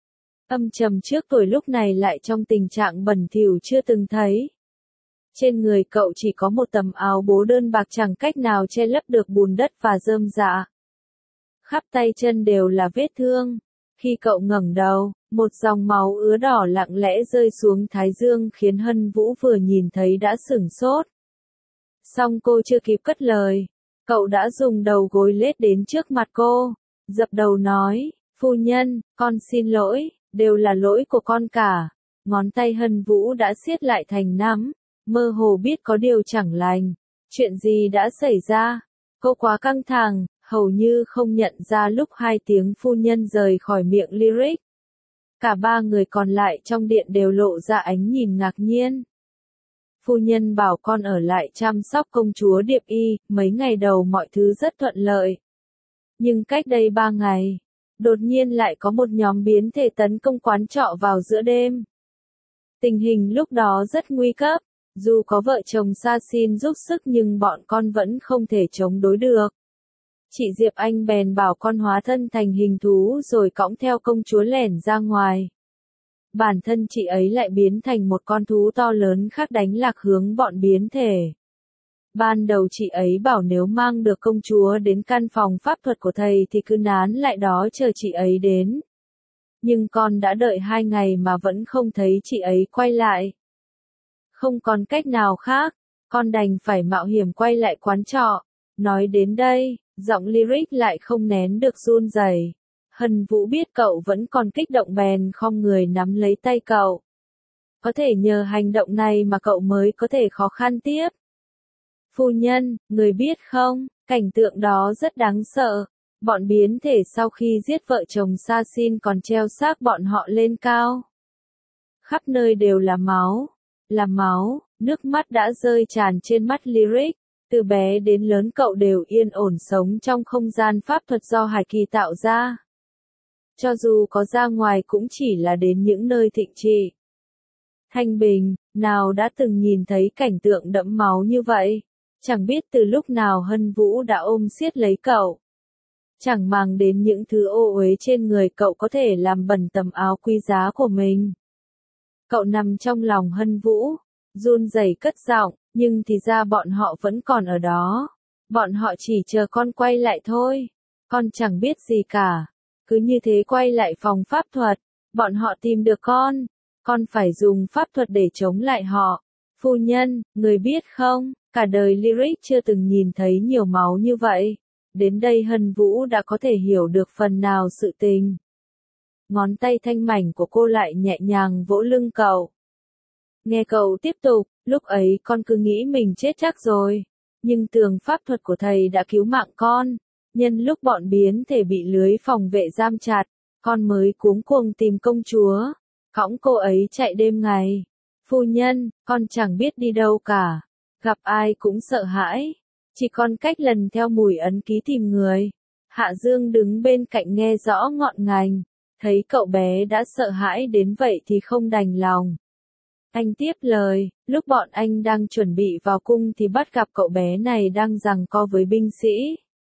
Âm trầm trước tuổi lúc này lại trong tình trạng bẩn thỉu chưa từng thấy. Trên người cậu chỉ có một tấm áo bố đơn bạc chẳng cách nào che lấp được bùn đất và rơm rạ. Khắp tay chân đều là vết thương. Khi cậu ngẩng đầu, một dòng máu ứa đỏ lặng lẽ rơi xuống thái dương khiến Hân Vũ vừa nhìn thấy đã sửng sốt. Song cô chưa kịp cất lời, cậu đã dùng đầu gối lết đến trước mặt cô, dập đầu nói, phu nhân, con xin lỗi, đều là lỗi của con cả. Ngón tay Hân Vũ đã siết lại thành nắm, mơ hồ biết có điều chẳng lành. Chuyện gì đã xảy ra? Cô quá căng thẳng, hầu như không nhận ra lúc hai tiếng phu nhân rời khỏi miệng Lyric. Cả ba người còn lại trong điện đều lộ ra ánh nhìn ngạc nhiên. Phu nhân bảo con ở lại chăm sóc công chúa Điệp Y, mấy ngày đầu mọi thứ rất thuận lợi. Nhưng cách đây 3 ngày, đột nhiên lại có một nhóm biến thể tấn công quán trọ vào giữa đêm. Tình hình lúc đó rất nguy cấp, dù có vợ chồng Sa Xin giúp sức nhưng bọn con vẫn không thể chống đối được. Chị Diệp Anh bèn bảo con hóa thân thành hình thú rồi cõng theo công chúa lẻn ra ngoài. Bản thân chị ấy lại biến thành một con thú to lớn khác đánh lạc hướng bọn biến thể. Ban đầu chị ấy bảo nếu mang được công chúa đến căn phòng pháp thuật của thầy thì cứ nán lại đó chờ chị ấy đến. Nhưng con đã đợi 2 ngày mà vẫn không thấy chị ấy quay lại. Không còn cách nào khác, con đành phải mạo hiểm quay lại quán trọ. Nói đến đây, giọng Lyric lại không nén được run rẩy. Hân Vũ biết cậu vẫn còn kích động bèn khom người nắm lấy tay cậu. Có thể nhờ hành động này mà cậu mới có thể khó khăn tiếp. Phu nhân, người biết không, cảnh tượng đó rất đáng sợ. Bọn biến thể sau khi giết vợ chồng Sa Xin còn treo xác bọn họ lên cao. Khắp nơi đều là máu, nước mắt đã rơi tràn trên mắt Lyric. Từ bé đến lớn cậu đều yên ổn sống trong không gian pháp thuật do Hải Kỳ tạo ra. Cho dù có ra ngoài cũng chỉ là đến những nơi thịnh trị. Thanh bình, nào đã từng nhìn thấy cảnh tượng đẫm máu như vậy. Chẳng biết từ lúc nào Hân Vũ đã ôm siết lấy cậu. Chẳng màng đến những thứ ô uế trên người cậu có thể làm bẩn tấm áo quý giá của mình. Cậu nằm trong lòng Hân Vũ, run rẩy cất giọng, nhưng thì ra bọn họ vẫn còn ở đó. Bọn họ chỉ chờ con quay lại thôi. Con chẳng biết gì cả. Cứ như thế quay lại phòng pháp thuật. Bọn họ tìm được con phải dùng pháp thuật để chống lại họ. Phu nhân, người biết không, cả đời Lyric chưa từng nhìn thấy nhiều máu như vậy. Đến đây Hân Vũ đã có thể hiểu được phần nào sự tình. Ngón tay thanh mảnh của cô lại nhẹ nhàng vỗ lưng cậu. Nghe cậu tiếp tục, lúc ấy con cứ nghĩ mình chết chắc rồi. Nhưng tường pháp thuật của thầy đã cứu mạng con. Nhân lúc bọn biến thể bị lưới phòng vệ giam chặt, con mới cuống cuồng tìm công chúa. Cõng cô ấy chạy đêm ngày. Phu nhân, con chẳng biết đi đâu cả. Gặp ai cũng sợ hãi. Chỉ còn cách lần theo mùi ấn ký tìm người. Hạ Dương đứng bên cạnh nghe rõ ngọn ngành. Thấy cậu bé đã sợ hãi đến vậy thì không đành lòng. Anh tiếp lời, lúc bọn anh đang chuẩn bị vào cung thì bắt gặp cậu bé này đang giằng co với binh sĩ.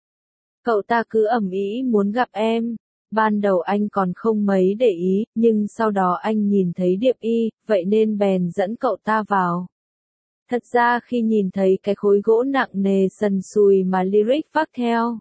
Cậu ta cứ ầm ĩ muốn gặp em. Ban đầu anh còn không mấy để ý, nhưng sau đó anh nhìn thấy Điệp Y, vậy nên bèn dẫn cậu ta vào. Thật ra khi nhìn thấy cái khối gỗ nặng nề sần sùi mà Lyric vác theo,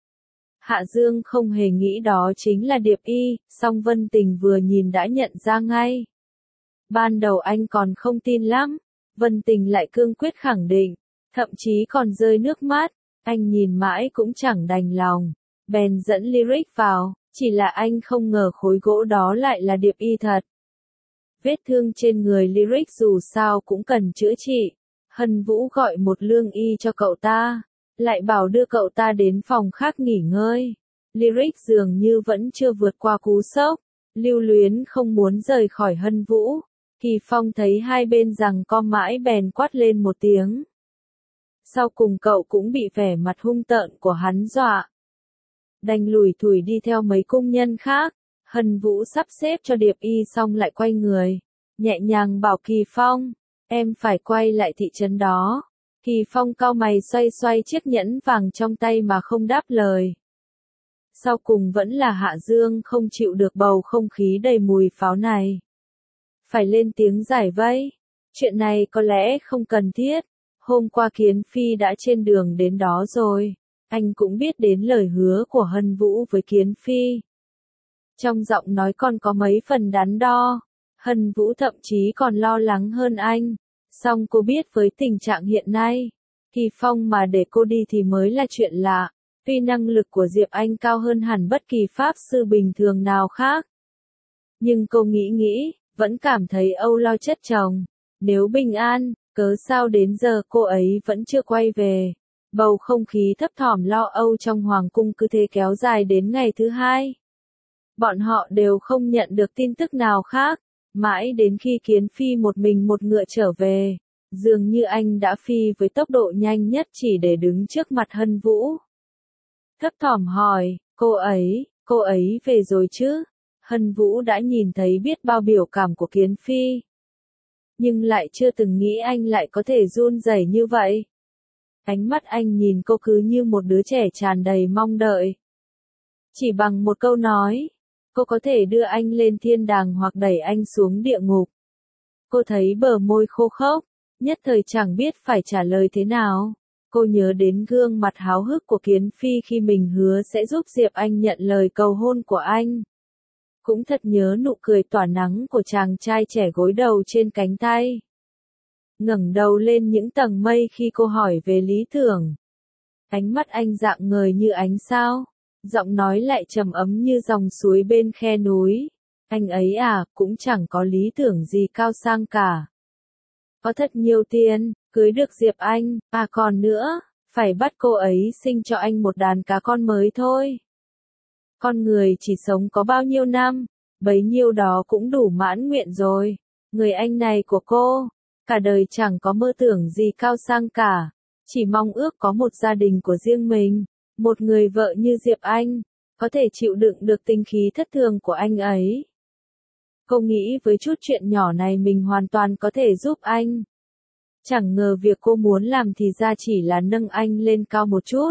Hạ Dương không hề nghĩ đó chính là Điệp Y, song Vân Tình vừa nhìn đã nhận ra ngay. Ban đầu anh còn không tin lắm, Vân Tình lại cương quyết khẳng định, thậm chí còn rơi nước mắt, anh nhìn mãi cũng chẳng đành lòng, bèn dẫn Lyric vào, chỉ là anh không ngờ khối gỗ đó lại là điệp y thật. Vết thương trên người Lyric dù sao cũng cần chữa trị, Hân Vũ gọi một lương y cho cậu ta, lại bảo đưa cậu ta đến phòng khác nghỉ ngơi. Lyric dường như vẫn chưa vượt qua cú sốc, lưu luyến không muốn rời khỏi Hân Vũ. Kỳ Phong thấy hai bên giằng co mãi bèn quát lên một tiếng. Sau cùng cậu cũng bị vẻ mặt hung tợn của hắn dọa. Đành lủi thủi đi theo mấy cung nhân khác, Hân Vũ sắp xếp cho điệp y xong lại quay người, nhẹ nhàng bảo Kỳ Phong, em phải quay lại thị trấn đó. Kỳ Phong cau mày xoay xoay chiếc nhẫn vàng trong tay mà không đáp lời. Sau cùng vẫn là Hạ Dương không chịu được bầu không khí đầy mùi pháo này. Phải lên tiếng giải vây. Chuyện này có lẽ không cần thiết. Hôm qua Kiến Phi đã trên đường đến đó rồi. Anh cũng biết đến lời hứa của Hân Vũ với Kiến Phi. Trong giọng nói còn có mấy phần đắn đo. Hân Vũ thậm chí còn lo lắng hơn anh. Song cô biết với tình trạng hiện nay, Kỳ Phong mà để cô đi thì mới là chuyện lạ. Tuy năng lực của Diệp Anh cao hơn hẳn bất kỳ pháp sư bình thường nào khác. Nhưng cô nghĩ, vẫn cảm thấy âu lo chất chồng. Nếu bình an, cớ sao đến giờ cô ấy vẫn chưa quay về. Bầu không khí thấp thỏm lo âu trong hoàng cung cứ thế kéo dài đến ngày thứ hai. Bọn họ đều không nhận được tin tức nào khác. Mãi đến khi Kiến Phi một mình một ngựa trở về, dường như anh đã phi với tốc độ nhanh nhất chỉ để đứng trước mặt Hân Vũ. Thấp thỏm hỏi, cô ấy về rồi chứ? Hân Vũ đã nhìn thấy biết bao biểu cảm của Kiến Phi. Nhưng lại chưa từng nghĩ anh lại có thể run rẩy như vậy. Ánh mắt anh nhìn cô cứ như một đứa trẻ tràn đầy mong đợi. Chỉ bằng một câu nói, cô có thể đưa anh lên thiên đàng hoặc đẩy anh xuống địa ngục. Cô thấy bờ môi khô khốc, nhất thời chẳng biết phải trả lời thế nào. Cô nhớ đến gương mặt háo hức của Kiến Phi khi mình hứa sẽ giúp Diệp Anh nhận lời cầu hôn của anh. Cũng thật nhớ nụ cười tỏa nắng của chàng trai trẻ gối đầu trên cánh tay. Ngẩng đầu lên những tầng mây khi cô hỏi về lý tưởng. Ánh mắt anh rạng ngời như ánh sao, giọng nói lại trầm ấm như dòng suối bên khe núi. Anh ấy cũng chẳng có lý tưởng gì cao sang cả. Có thật nhiều tiền, cưới được Diệp Anh, còn nữa, phải bắt cô ấy sinh cho anh một đàn cá con mới thôi. Con người chỉ sống có bao nhiêu năm, bấy nhiêu đó cũng đủ mãn nguyện rồi. Người anh này của cô, cả đời chẳng có mơ tưởng gì cao sang cả, chỉ mong ước có một gia đình của riêng mình, một người vợ như Diệp Anh, có thể chịu đựng được tinh khí thất thường của anh ấy. Cô nghĩ với chút chuyện nhỏ này mình hoàn toàn có thể giúp anh. Chẳng ngờ việc cô muốn làm thì ra chỉ là nâng anh lên cao một chút.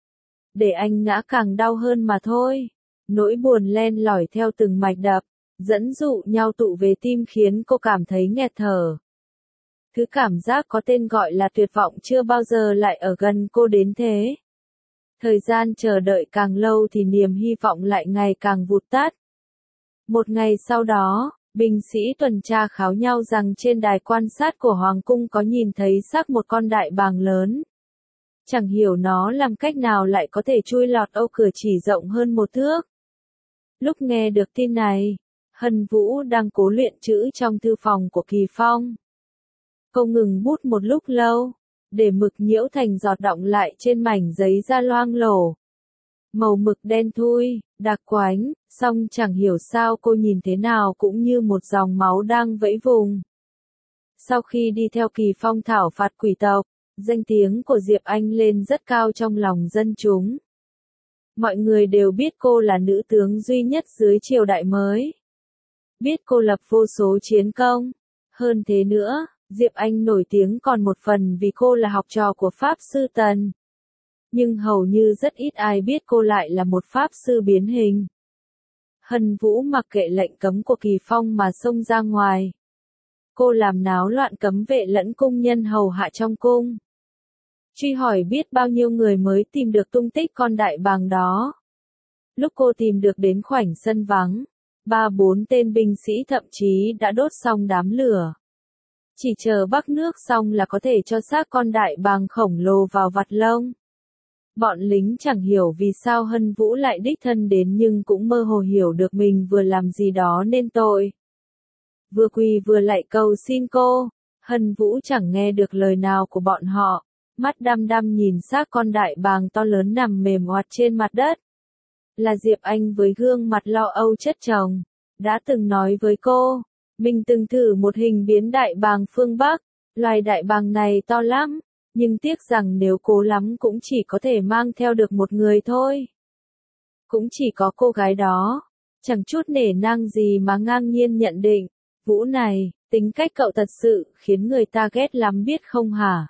Để anh ngã càng đau hơn mà thôi. Nỗi buồn len lỏi theo từng mạch đập, dẫn dụ nhau tụ về tim khiến cô cảm thấy nghẹt thở. Thứ cảm giác có tên gọi là tuyệt vọng chưa bao giờ lại ở gần cô đến thế. Thời gian chờ đợi càng lâu thì niềm hy vọng lại ngày càng vụt tắt. Một ngày sau đó, binh sĩ tuần tra kháo nhau rằng trên đài quan sát của Hoàng cung có nhìn thấy xác một con đại bàng lớn. Chẳng hiểu nó làm cách nào lại có thể chui lọt ô cửa chỉ rộng hơn một thước. Lúc nghe được tin này, Hân Vũ đang cố luyện chữ trong thư phòng của Kỳ Phong. Cô ngừng bút một lúc lâu, để mực nhiễu thành giọt đọng lại trên mảnh giấy da loang lổ. Màu mực đen thui, đặc quánh, song chẳng hiểu sao cô nhìn thế nào cũng như một dòng máu đang vẫy vùng. Sau khi đi theo Kỳ Phong thảo phạt quỷ tộc, danh tiếng của Diệp Anh lên rất cao trong lòng dân chúng. Mọi người đều biết cô là nữ tướng duy nhất dưới triều đại mới. Biết cô lập vô số chiến công. Hơn thế nữa, Diệp Anh nổi tiếng còn một phần vì cô là học trò của Pháp Sư Tần. Nhưng hầu như rất ít ai biết cô lại là một Pháp Sư biến hình. Hân Vũ mặc kệ lệnh cấm của Kỳ Phong mà xông ra ngoài. Cô làm náo loạn cấm vệ lẫn cung nhân hầu hạ trong cung. Truy hỏi biết bao nhiêu người mới tìm được tung tích con đại bàng đó. Lúc cô tìm được đến khoảnh sân vắng, 3-4 tên binh sĩ thậm chí đã đốt xong đám lửa. Chỉ chờ bắc nước xong là có thể cho xác con đại bàng khổng lồ vào vặt lông. Bọn lính chẳng hiểu vì sao Hân Vũ lại đích thân đến nhưng cũng mơ hồ hiểu được mình vừa làm gì đó nên tội. Vừa quỳ vừa lạy cầu xin cô, Hân Vũ chẳng nghe được lời nào của bọn họ, mắt đăm đăm nhìn xác con đại bàng to lớn nằm mềm oặt trên mặt đất. Là Diệp Anh với gương mặt lo âu chất chồng, đã từng nói với cô, mình từng thử một hình biến đại bàng phương Bắc, loài đại bàng này to lắm, nhưng tiếc rằng nếu cố lắm cũng chỉ có thể mang theo được một người thôi. Cũng chỉ có cô gái đó, chẳng chút nể nang gì mà ngang nhiên nhận định, Vũ này, tính cách cậu thật sự khiến người ta ghét lắm biết không hả?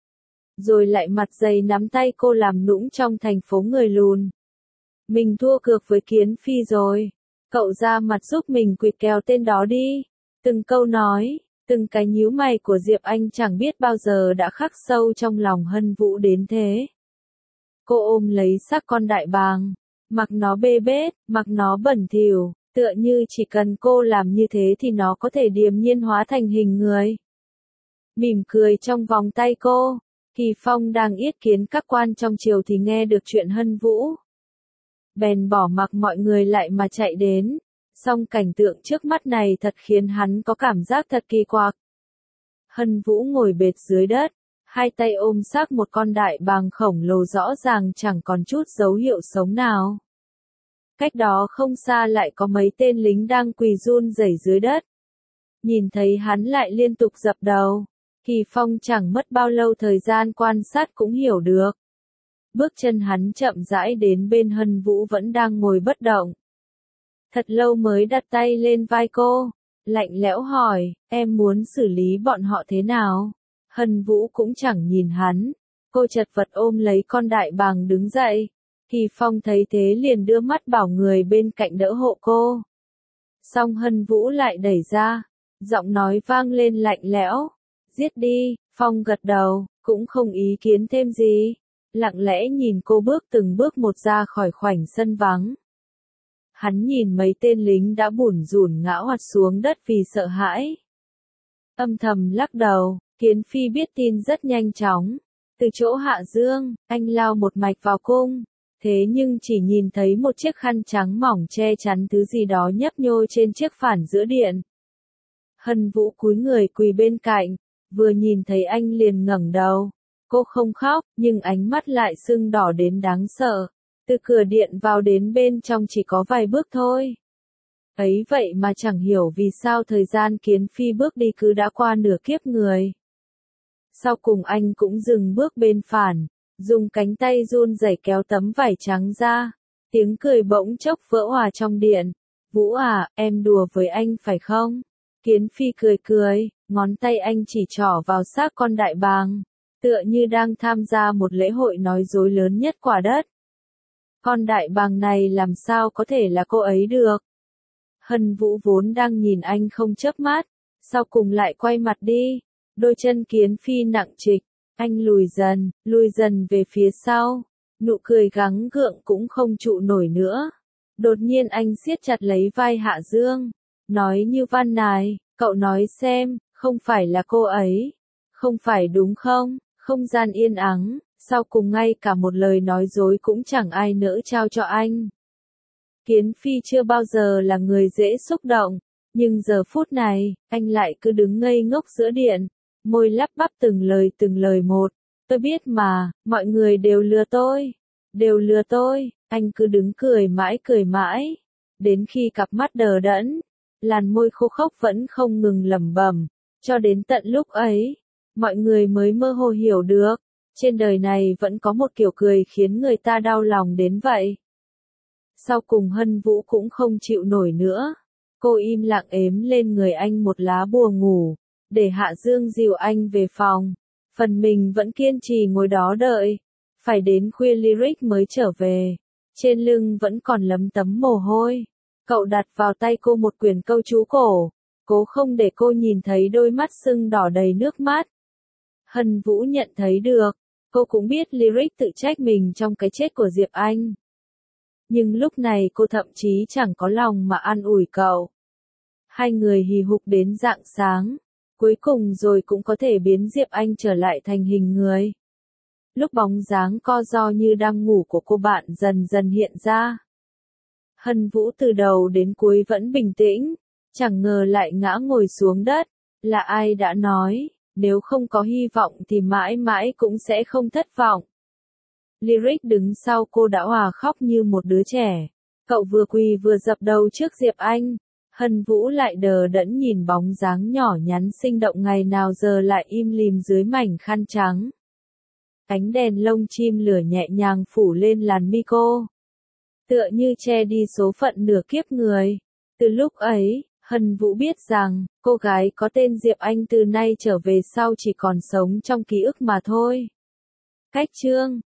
Rồi lại mặt dày nắm tay cô làm nũng trong thành phố người lùn. Mình thua cược với Kiến Phi rồi, cậu ra mặt giúp mình quỵt kèo tên đó đi. Từng câu nói, từng cái nhíu mày của Diệp Anh chẳng biết bao giờ đã khắc sâu trong lòng Hân Vũ đến thế. Cô ôm lấy xác con đại bàng, mặc nó bê bết, mặc nó bẩn thỉu, tựa như chỉ cần cô làm như thế thì nó có thể điềm nhiên hóa thành hình người. Mỉm cười trong vòng tay cô, Kỳ Phong đang yết kiến các quan trong triều thì nghe được chuyện Hân Vũ. Bèn bỏ mặc mọi người lại mà chạy đến. Song cảnh tượng trước mắt này thật khiến hắn có cảm giác thật kỳ quặc. Hân Vũ ngồi bệt dưới đất, hai tay ôm xác một con đại bàng khổng lồ rõ ràng chẳng còn chút dấu hiệu sống nào. Cách đó không xa lại có mấy tên lính đang quỳ run rẩy dưới đất. Nhìn thấy hắn lại liên tục dập đầu, Kỳ Phong chẳng mất bao lâu thời gian quan sát cũng hiểu được. Bước chân hắn chậm rãi đến bên Hân Vũ vẫn đang ngồi bất động. Thật lâu mới đặt tay lên vai cô, lạnh lẽo hỏi, em muốn xử lý bọn họ thế nào? Hân Vũ cũng chẳng nhìn hắn, cô chật vật ôm lấy con đại bàng đứng dậy. Kỳ Phong thấy thế liền đưa mắt bảo người bên cạnh đỡ hộ cô. Song Hân Vũ lại đẩy ra, giọng nói vang lên lạnh lẽo, giết đi. Phong gật đầu, cũng không ý kiến thêm gì, lặng lẽ nhìn cô bước từng bước một ra khỏi khoảnh sân vắng. Hắn nhìn mấy tên lính đã bủn rủn ngã hoạt xuống đất vì sợ hãi. Âm thầm lắc đầu, Kiến Phi biết tin rất nhanh chóng. Từ chỗ Hạ Dương, anh lao một mạch vào cung. Thế nhưng chỉ nhìn thấy một chiếc khăn trắng mỏng che chắn thứ gì đó nhấp nhô trên chiếc phản giữa điện. Hân Vũ cúi người quỳ bên cạnh, vừa nhìn thấy anh liền ngẩng đầu. Cô không khóc, nhưng ánh mắt lại sưng đỏ đến đáng sợ. Từ cửa điện vào đến bên trong chỉ có vài bước thôi. Ấy vậy mà chẳng hiểu vì sao thời gian Kiến Phi bước đi cứ đã qua nửa kiếp người. Sau cùng anh cũng dừng bước bên phản, dùng cánh tay run rẩy kéo tấm vải trắng ra. Tiếng cười bỗng chốc vỡ hòa trong điện. Vũ à, em đùa với anh phải không? Kiến Phi cười cười, ngón tay anh chỉ trỏ vào xác con đại bàng, tựa như đang tham gia một lễ hội nói dối lớn nhất quả đất. Con đại bàng này làm sao có thể là cô ấy được? Hân Vũ vốn đang nhìn anh không chớp mắt, sau cùng lại quay mặt đi, đôi chân Kiến Phi nặng trịch, anh lùi dần về phía sau, nụ cười gắng gượng cũng không trụ nổi nữa. Đột nhiên anh siết chặt lấy vai Hạ Dương, nói như van nài, cậu nói xem, không phải là cô ấy, không phải đúng không? Không gian yên ắng, sau cùng ngay cả một lời nói dối cũng chẳng ai nỡ trao cho anh. Kiến Phi chưa bao giờ là người dễ xúc động, nhưng giờ phút này, anh lại cứ đứng ngây ngốc giữa điện, môi lắp bắp từng lời một. Tôi biết mà, mọi người đều lừa tôi, anh cứ đứng cười mãi, đến khi cặp mắt đờ đẫn, làn môi khô khốc vẫn không ngừng lẩm bẩm, cho đến tận lúc ấy, mọi người mới mơ hồ hiểu được, trên đời này vẫn có một kiểu cười khiến người ta đau lòng đến vậy. Sau cùng Hân Vũ cũng không chịu nổi nữa, cô im lặng ếm lên người anh một lá bùa ngủ, để Hạ Dương dìu anh về phòng, phần mình vẫn kiên trì ngồi đó đợi, phải đến khuya Lyric mới trở về, trên lưng vẫn còn lấm tấm mồ hôi. Cậu đặt vào tay cô một quyển câu chú cổ, cố không để cô nhìn thấy đôi mắt sưng đỏ đầy nước mắt. Hân Vũ nhận thấy được, cô cũng biết Lyric tự trách mình trong cái chết của Diệp Anh. Nhưng lúc này cô thậm chí chẳng có lòng mà an ủi cậu. Hai người hì hục đến rạng sáng, Cuối cùng rồi cũng có thể biến Diệp Anh trở lại thành hình người. Lúc bóng dáng co ro như đang ngủ của cô bạn dần dần hiện ra. Hân Vũ từ đầu đến cuối vẫn bình tĩnh, chẳng ngờ lại ngã ngồi xuống đất. Là ai đã nói, nếu không có hy vọng thì mãi mãi cũng sẽ không thất vọng. Lyric đứng sau cô đã òa khóc như một đứa trẻ. Cậu vừa quỳ vừa dập đầu trước Diệp Anh. Hân Vũ lại đờ đẫn nhìn bóng dáng nhỏ nhắn sinh động ngày nào giờ lại im lìm dưới mảnh khăn trắng. Ánh đèn lông chim lửa nhẹ nhàng phủ lên làn mi cô, tựa như che đi số phận nửa kiếp người. Từ lúc ấy, Hân Vũ biết rằng, cô gái có tên Diệp Anh từ nay trở về sau chỉ còn sống trong ký ức mà thôi. Cách chương